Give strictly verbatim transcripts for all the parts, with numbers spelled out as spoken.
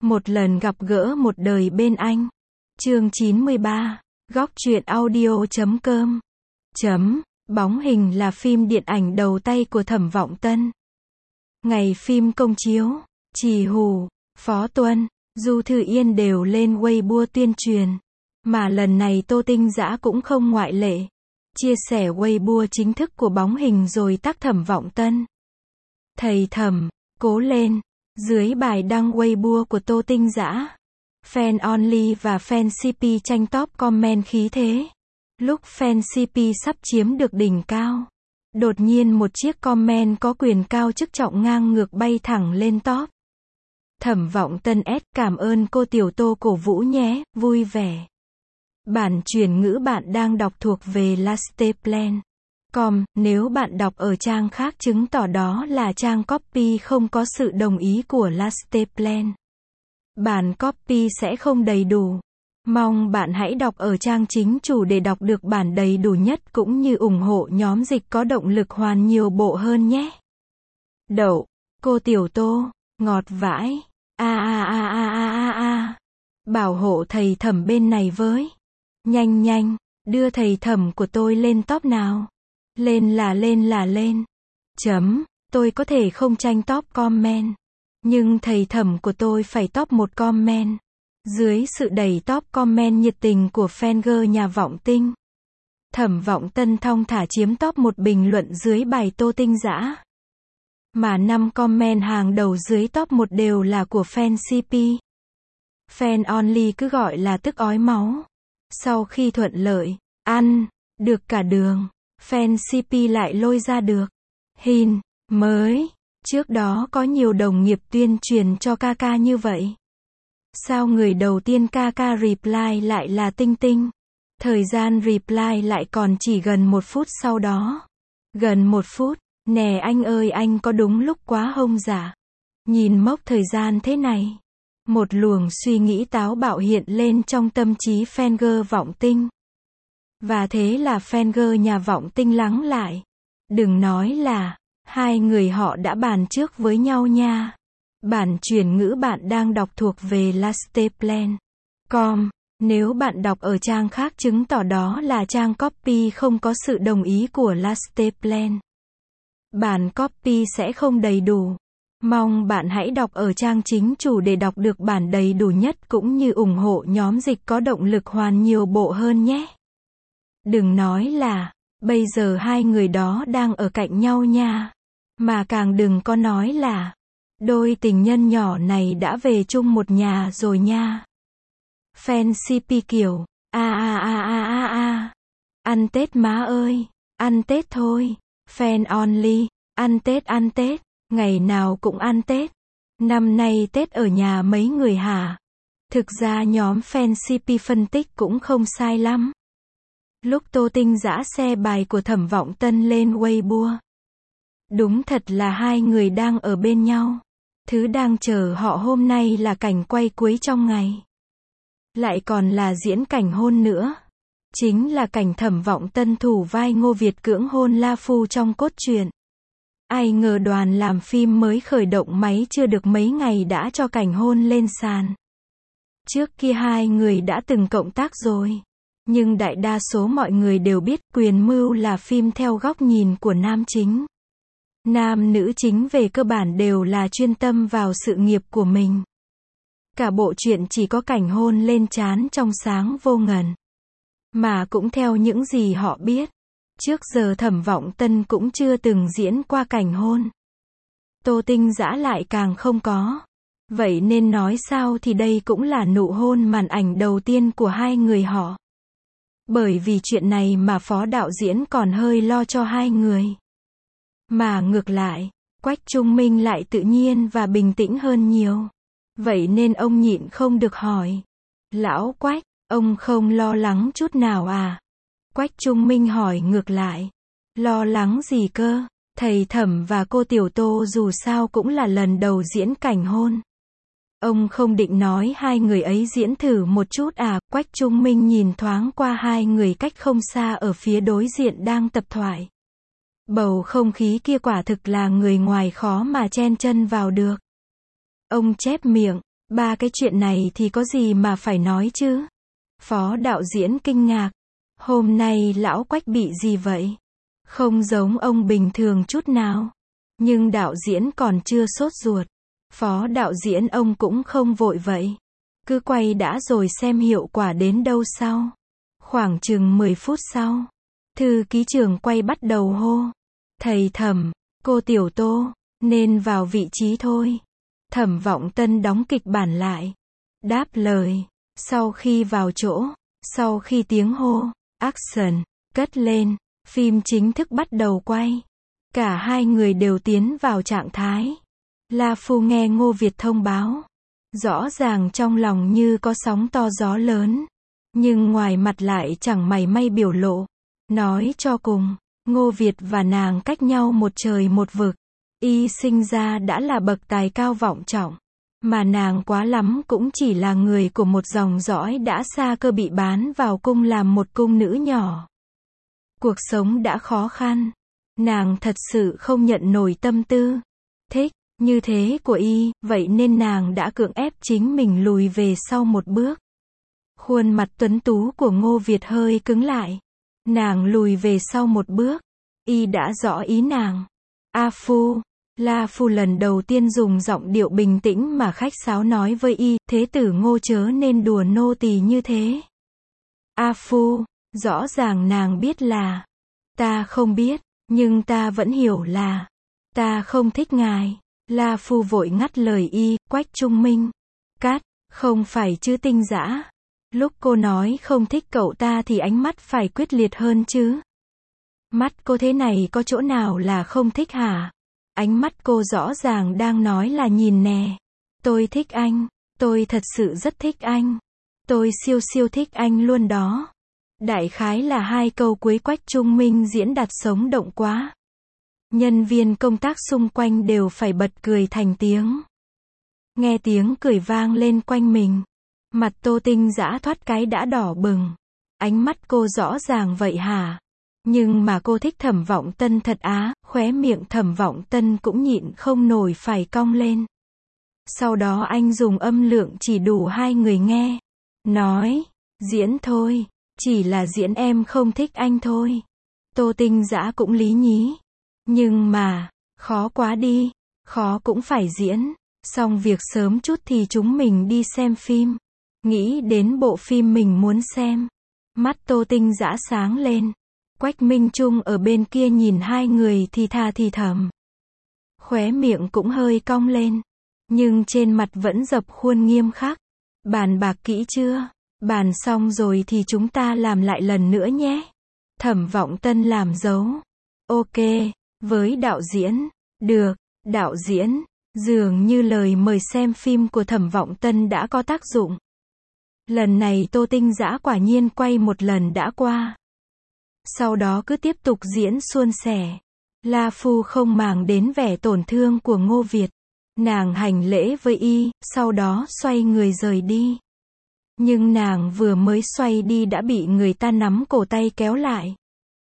Một lần gặp gỡ một đời bên anh. Chương chín mươi ba. Góc truyện audio chấm com. Chấm. Bóng hình là phim điện ảnh đầu tay của Thẩm Vọng Tân. Ngày phim công chiếu, Trì Hù, Phó Tuân, Du Thư Yên đều lên Weibo tuyên truyền. Mà lần này Tô Tinh Dã cũng không ngoại lệ. Chia sẻ Weibo chính thức của bóng hình rồi tag Thẩm Vọng Tân. Thầy Thẩm, cố lên. Dưới bài đăng Weibo của Tô Tinh Dã, Fan Only và Fan xê pê tranh top comment khí thế. Lúc Fan xê pê sắp chiếm được đỉnh cao, đột nhiên một chiếc comment có quyền cao chức trọng ngang ngược bay thẳng lên top. Thẩm Vọng Tân S cảm ơn cô Tiểu Tô cổ vũ nhé, vui vẻ. Bản chuyển ngữ bạn đang đọc thuộc về Lasteplan. Com, nếu bạn đọc ở trang khác chứng tỏ đó là trang copy không có sự đồng ý của Lasteplan. Bản copy sẽ không đầy đủ. Mong bạn hãy đọc ở trang chính chủ để đọc được bản đầy đủ nhất cũng như ủng hộ nhóm dịch có động lực hoàn nhiều bộ hơn nhé. Đậu, cô Tiểu Tô, ngọt vãi. A a a a a a a. Bảo hộ thầy Thẩm bên này với. Nhanh nhanh, đưa thầy Thẩm của tôi lên top nào. Lên là lên là lên. Chấm, tôi có thể không tranh top comment. Nhưng thầy Thẩm của tôi phải top một comment. Dưới sự đẩy top comment nhiệt tình của fan girl nhà Vọng Tinh, Thẩm Vọng Tân thong thả chiếm top một bình luận dưới bài Tô Tinh Dã. Mà năm comment hàng đầu dưới top một đều là của fan xê pê. Fan Only cứ gọi là tức ói máu. Sau khi thuận lợi, ăn, được cả đường, fan xê pê lại lôi ra được. Hin, mới, trước đó có nhiều đồng nghiệp tuyên truyền cho ca ca như vậy. Sao người đầu tiên ca ca reply lại là Tinh Tinh? Thời gian reply lại còn chỉ gần một phút sau đó. Gần một phút, nè anh ơi anh có đúng lúc quá hông dạ? Nhìn mốc thời gian thế này. Một luồng suy nghĩ táo bạo hiện lên trong tâm trí fan girl Vọng Tinh. Và thế là fan girl nhà Vọng Tinh lắng lại. Đừng nói là, hai người họ đã bàn trước với nhau nha. Bản chuyển ngữ bạn đang đọc thuộc về Lasteplan. Com, nếu bạn đọc ở trang khác chứng tỏ đó là trang copy không có sự đồng ý của Lasteplan. Bản copy sẽ không đầy đủ. Mong bạn hãy đọc ở trang chính chủ để đọc được bản đầy đủ nhất cũng như ủng hộ nhóm dịch có động lực hoàn nhiều bộ hơn nhé. Đừng nói là, bây giờ hai người đó đang ở cạnh nhau nha. Mà càng đừng có nói là, đôi tình nhân nhỏ này đã về chung một nhà rồi nha. Fan xê pê kiểu, a a a a a a. Ăn Tết má ơi, ăn Tết thôi. Fan Only, ăn Tết ăn Tết, ngày nào cũng ăn Tết. Năm nay Tết ở nhà mấy người hả? Thực ra nhóm fan xê pê phân tích cũng không sai lắm. Lúc Tô Tinh Dã share bài của Thẩm Vọng Tân lên Weibo, đúng thật là hai người đang ở bên nhau. Thứ đang chờ họ hôm nay là cảnh quay cuối trong ngày. Lại còn là diễn cảnh hôn nữa. Chính là cảnh Thẩm Vọng Tân thủ vai Ngô Việt cưỡng hôn La Phu trong cốt truyện. Ai ngờ đoàn làm phim mới khởi động máy chưa được mấy ngày đã cho cảnh hôn lên sàn. Trước kia hai người đã từng cộng tác rồi. Nhưng đại đa số mọi người đều biết Quyền Mưu là phim theo góc nhìn của nam chính. Nam nữ chính về cơ bản đều là chuyên tâm vào sự nghiệp của mình. Cả bộ truyện chỉ có cảnh hôn lên trán trong sáng vô ngần. Mà cũng theo những gì họ biết, trước giờ Thẩm Vọng Tân cũng chưa từng diễn qua cảnh hôn. Tô Tinh Dã lại càng không có. Vậy nên nói sao thì đây cũng là nụ hôn màn ảnh đầu tiên của hai người họ. Bởi vì chuyện này mà phó đạo diễn còn hơi lo cho hai người. Mà ngược lại, Quách Trung Minh lại tự nhiên và bình tĩnh hơn nhiều. Vậy nên ông nhịn không được hỏi. Lão Quách, ông không lo lắng chút nào à? Quách Trung Minh hỏi ngược lại. Lo lắng gì cơ? Thầy Thẩm và cô Tiểu Tô dù sao cũng là lần đầu diễn cảnh hôn. Ông không định nói hai người ấy diễn thử một chút à? Quách Trung Minh nhìn thoáng qua hai người cách không xa ở phía đối diện đang tập thoại. Bầu không khí kia quả thực là người ngoài khó mà chen chân vào được. Ông chép miệng, Ba cái chuyện này thì có gì mà phải nói chứ? Phó đạo diễn kinh ngạc. Hôm nay lão Quách bị gì vậy? Không giống ông bình thường chút nào. Nhưng đạo diễn còn chưa sốt ruột. Phó đạo diễn ông cũng không vội vậy. Cứ quay đã rồi xem hiệu quả đến đâu sau. Khoảng chừng mười phút sau, thư ký trưởng quay bắt đầu hô. Thầy Thẩm, cô Tiểu Tô, nên vào vị trí thôi. Thẩm Vọng Tân đóng kịch bản lại. Đáp lời. Sau khi vào chỗ, sau khi tiếng hô, action, cất lên, phim chính thức bắt đầu quay. Cả hai người đều tiến vào trạng thái. La Phu nghe Ngô Việt thông báo. Rõ ràng trong lòng như có sóng to gió lớn. Nhưng ngoài mặt lại chẳng mảy may biểu lộ. Nói cho cùng, Ngô Việt và nàng cách nhau một trời một vực. Y sinh ra đã là bậc tài cao vọng trọng. Mà nàng quá lắm cũng chỉ là người của một dòng dõi đã xa cơ bị bán vào cung làm một cung nữ nhỏ. Cuộc sống đã khó khăn. Nàng thật sự không nhận nổi tâm tư thích như thế của Y, vậy nên nàng đã cưỡng ép chính mình lùi về sau một bước. Khuôn mặt tuấn tú của Ngô Việt hơi cứng lại. Nàng lùi về sau một bước. Y đã rõ ý nàng. A Phu, La Phu lần đầu tiên dùng giọng điệu bình tĩnh mà khách sáo nói với Y, thế tử Ngô chớ nên đùa nô tỳ như thế. A Phu, rõ ràng nàng biết là, ta không biết, nhưng ta vẫn hiểu là, ta không thích ngài. La Phu vội ngắt lời Y, Quách Trung Minh. Cát, không phải chứ Tinh Dã. Lúc cô nói không thích cậu ta thì ánh mắt phải quyết liệt hơn chứ. Mắt cô thế này có chỗ nào là không thích hả? Ánh mắt cô rõ ràng đang nói là nhìn nè. Tôi thích anh. Tôi thật sự rất thích anh. Tôi siêu siêu thích anh luôn đó. Đại khái là hai câu cuối Quách Trung Minh diễn đạt sống động quá. Nhân viên công tác xung quanh đều phải bật cười thành tiếng. Nghe tiếng cười vang lên quanh mình. Mặt Tô Tinh Dã thoát cái đã đỏ bừng. Ánh mắt cô rõ ràng vậy hả? Nhưng mà cô thích Thẩm Vọng Tân thật á, khóe miệng Thẩm Vọng Tân cũng nhịn không nổi phải cong lên. Sau đó anh dùng âm lượng chỉ đủ hai người nghe. Nói, diễn thôi, chỉ là diễn em không thích anh thôi. Tô Tinh Dã cũng lý nhí. Nhưng mà, khó quá đi, khó cũng phải diễn. Xong việc sớm chút thì chúng mình đi xem phim. Nghĩ đến bộ phim mình muốn xem. Mắt Tô Tinh Dã sáng lên. Quách Minh Trung ở bên kia nhìn hai người thì thà thì thầm. Khóe miệng cũng hơi cong lên. Nhưng trên mặt vẫn dập khuôn nghiêm khắc. Bàn bạc kỹ chưa? Bàn xong rồi thì chúng ta làm lại lần nữa nhé. Thẩm Vọng Tân làm dấu. Ok, với đạo diễn. Được, đạo diễn. Dường như lời mời xem phim của Thẩm Vọng Tân đã có tác dụng. Lần này Tô Tinh Dã quả nhiên quay một lần đã qua. Sau đó cứ tiếp tục diễn suôn sẻ. La Phu không màng đến vẻ tổn thương của Ngô Việt. Nàng hành lễ với Y, sau đó xoay người rời đi. Nhưng nàng vừa mới xoay đi đã bị người ta nắm cổ tay kéo lại.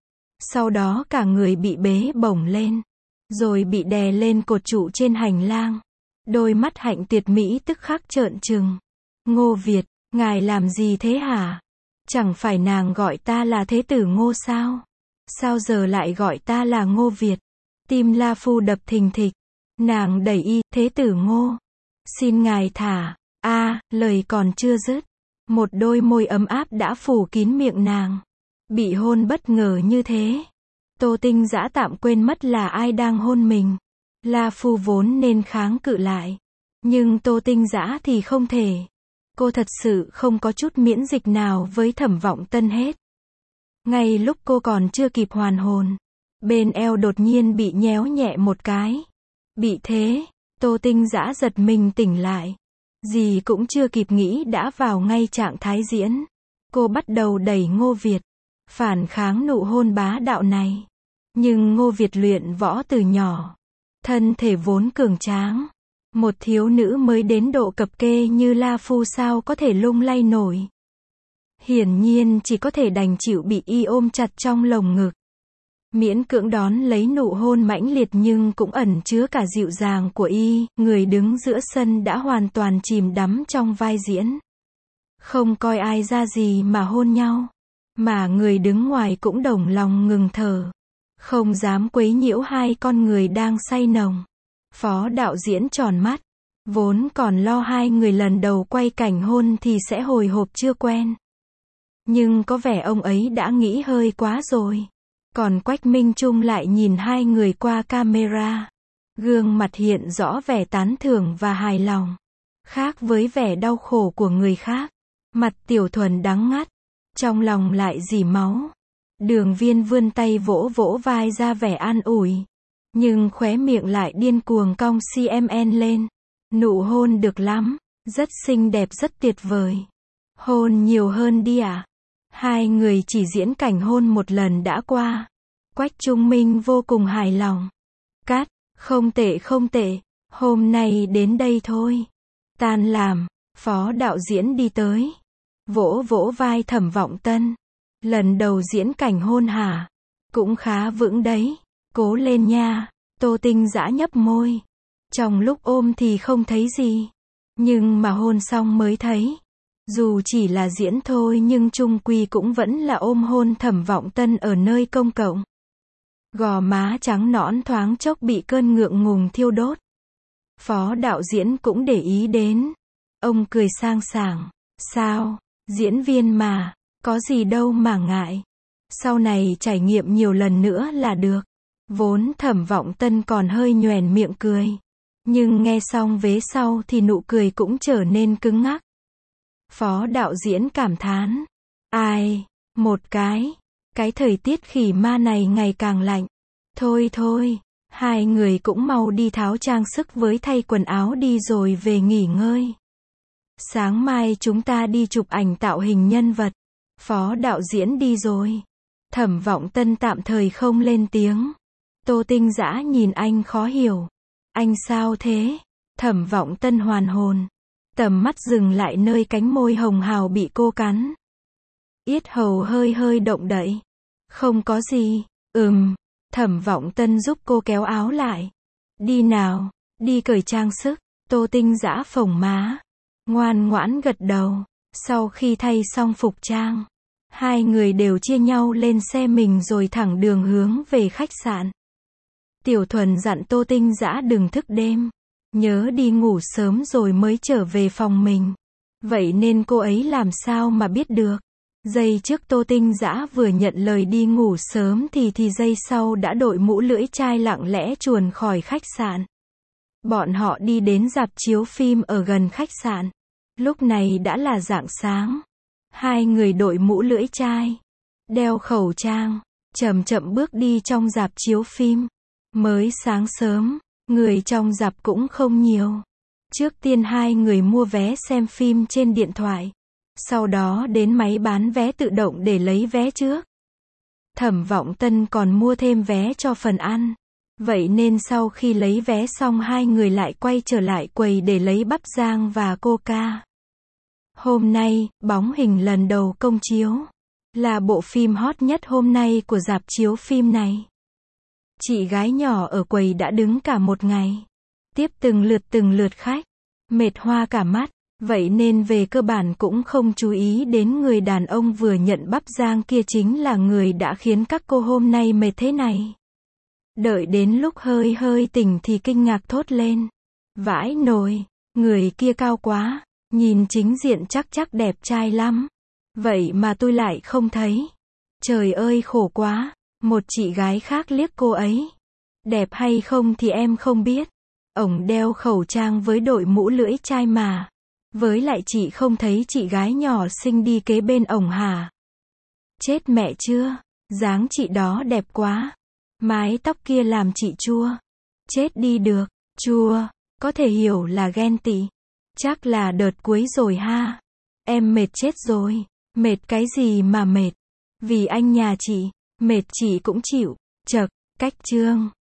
Sau đó cả người bị bế bổng lên. Rồi bị đè lên cột trụ trên hành lang. Đôi mắt Hạnh Tuyệt Mỹ tức khắc trợn trừng. Ngô Việt, ngài làm gì thế hả? Chẳng phải nàng gọi ta là thế tử Ngô sao? Sao giờ lại gọi ta là Ngô Việt? Tim La Phu đập thình thịch. Nàng đẩy Y, thế tử Ngô. Xin ngài thả. A, lời còn chưa dứt. Một đôi môi ấm áp đã phủ kín miệng nàng. Bị hôn bất ngờ như thế. Tô Tinh Dã tạm quên mất là ai đang hôn mình. La Phu vốn nên kháng cự lại. Nhưng Tô Tinh Dã thì không thể. Cô thật sự không có chút miễn dịch nào với Thẩm Vọng Tân hết. Ngay lúc cô còn chưa kịp hoàn hồn, bên eo đột nhiên bị nhéo nhẹ một cái. Bị thế, Tô Tinh Dã giật mình tỉnh lại. Gì cũng chưa kịp nghĩ đã vào ngay trạng thái diễn. Cô bắt đầu đẩy Ngô Việt, phản kháng nụ hôn bá đạo này. Nhưng Ngô Việt luyện võ từ nhỏ. Thân thể vốn cường tráng. Một thiếu nữ mới đến độ cập kê như La Phu sao có thể lung lay nổi. Hiển nhiên chỉ có thể đành chịu bị Y ôm chặt trong lồng ngực. miễn cưỡng đón lấy nụ hôn mãnh liệt nhưng cũng ẩn chứa cả dịu dàng của y, người đứng giữa sân đã hoàn toàn chìm đắm trong vai diễn. Không coi ai ra gì mà hôn nhau, mà người đứng ngoài cũng đồng lòng ngừng thở, không dám quấy nhiễu hai con người đang say nồng. Phó đạo diễn tròn mắt, vốn còn lo hai người lần đầu quay cảnh hôn thì sẽ hồi hộp chưa quen. Nhưng có vẻ ông ấy đã nghĩ hơi quá rồi. Còn Quách Minh Trung lại nhìn hai người qua camera. Gương mặt hiện rõ vẻ tán thưởng và hài lòng. Khác với vẻ đau khổ của người khác. Mặt Tiểu Thuần đắng ngắt. Trong lòng lại dỉ máu. Đường Viên vươn tay vỗ vỗ vai ra vẻ an ủi. Nhưng khóe miệng lại điên cuồng cong xê em en lên. Nụ hôn được lắm. Rất xinh đẹp rất tuyệt vời. Hôn nhiều hơn đi ạ. À? Hai người chỉ diễn cảnh hôn một lần đã qua. Quách Trung Minh vô cùng hài lòng. Cắt, không tệ không tệ, hôm nay đến đây thôi. Tan làm, phó đạo diễn đi tới. Vỗ vỗ vai Thẩm Vọng Tân. Lần đầu diễn cảnh hôn hả? Cũng khá vững đấy. Cố lên nha. Tô Tinh Dã nhấp môi. Trong lúc ôm thì không thấy gì. Nhưng mà hôn xong mới thấy. Dù chỉ là diễn thôi nhưng chung quy cũng vẫn là ôm hôn Thẩm Vọng Tân ở nơi công cộng. Gò má trắng nõn thoáng chốc bị cơn ngượng ngùng thiêu đốt. Phó đạo diễn cũng để ý đến. Ông cười sang sảng. Sao, diễn viên mà, có gì đâu mà ngại. Sau này trải nghiệm nhiều lần nữa là được. Vốn Thẩm Vọng Tân còn hơi nhoẻn miệng cười. Nhưng nghe xong vế sau thì nụ cười cũng trở nên cứng ngắc. Phó đạo diễn cảm thán. Ai, một cái, cái thời tiết khỉ ma này ngày càng lạnh. Thôi thôi, hai người cũng mau đi tháo trang sức với thay quần áo đi rồi về nghỉ ngơi. Sáng mai chúng ta đi chụp ảnh tạo hình nhân vật. Phó đạo diễn đi rồi. Thẩm Vọng Tân tạm thời không lên tiếng. Tô Tinh Dã nhìn anh khó hiểu. Anh sao thế? Thẩm Vọng Tân hoàn hồn. Tầm mắt dừng lại nơi cánh môi hồng hào bị cô cắn. Yết hầu hơi hơi động đậy. Không có gì. Ừm. Thẩm Vọng Tân giúp cô kéo áo lại. Đi nào, đi cởi trang sức. Tô Tinh Dã phồng má. Ngoan ngoãn gật đầu. Sau khi thay xong phục trang, hai người đều chia nhau lên xe mình rồi thẳng đường hướng về khách sạn. Tiểu Thuần dặn Tô Tinh Dã đừng thức đêm. Nhớ đi ngủ sớm rồi mới trở về phòng mình. Vậy nên cô ấy làm sao mà biết được. Giây trước Tô Tinh Dã vừa nhận lời đi ngủ sớm thì thì giây sau đã đội mũ lưỡi chai lặng lẽ chuồn khỏi khách sạn. Bọn họ đi đến rạp chiếu phim ở gần khách sạn. Lúc này đã là rạng sáng. Hai người đội mũ lưỡi chai, đeo khẩu trang, chậm chậm bước đi trong rạp chiếu phim. Mới sáng sớm, người trong rạp cũng không nhiều. Trước tiên hai người mua vé xem phim trên điện thoại. Sau đó đến máy bán vé tự động để lấy vé trước. Thẩm Vọng Tân còn mua thêm vé cho phần ăn. Vậy nên sau khi lấy vé xong hai người lại quay trở lại quầy để lấy bắp rang và coca. Hôm nay, Bóng Hình lần đầu công chiếu. Là bộ phim hot nhất hôm nay của rạp chiếu phim này. Chị gái nhỏ ở quầy đã đứng cả một ngày. Tiếp từng lượt từng lượt khách. Mệt hoa cả mắt. Vậy nên về cơ bản cũng không chú ý đến người đàn ông vừa nhận bắp rang kia chính là người đã khiến các cô hôm nay mệt thế này. Đợi đến lúc hơi hơi tỉnh thì kinh ngạc thốt lên. Vãi nồi, người kia cao quá, nhìn chính diện chắc chắc đẹp trai lắm. Vậy mà tôi lại không thấy. Trời ơi khổ quá. Một chị gái khác liếc cô ấy. Đẹp hay không thì em không biết. Ổng đeo khẩu trang với đội mũ lưỡi chai mà. Với lại chị không thấy chị gái nhỏ xinh đi kế bên ổng hả? Chết mẹ chưa? Dáng chị đó đẹp quá. Mái tóc kia làm chị chua. Chết đi được. Chua. Có thể hiểu là ghen tị. Chắc là đợt cuối rồi ha. Em mệt chết rồi. Mệt cái gì mà mệt? Vì anh nhà chị. Mệt chị cũng chịu. Chậc, cách chương.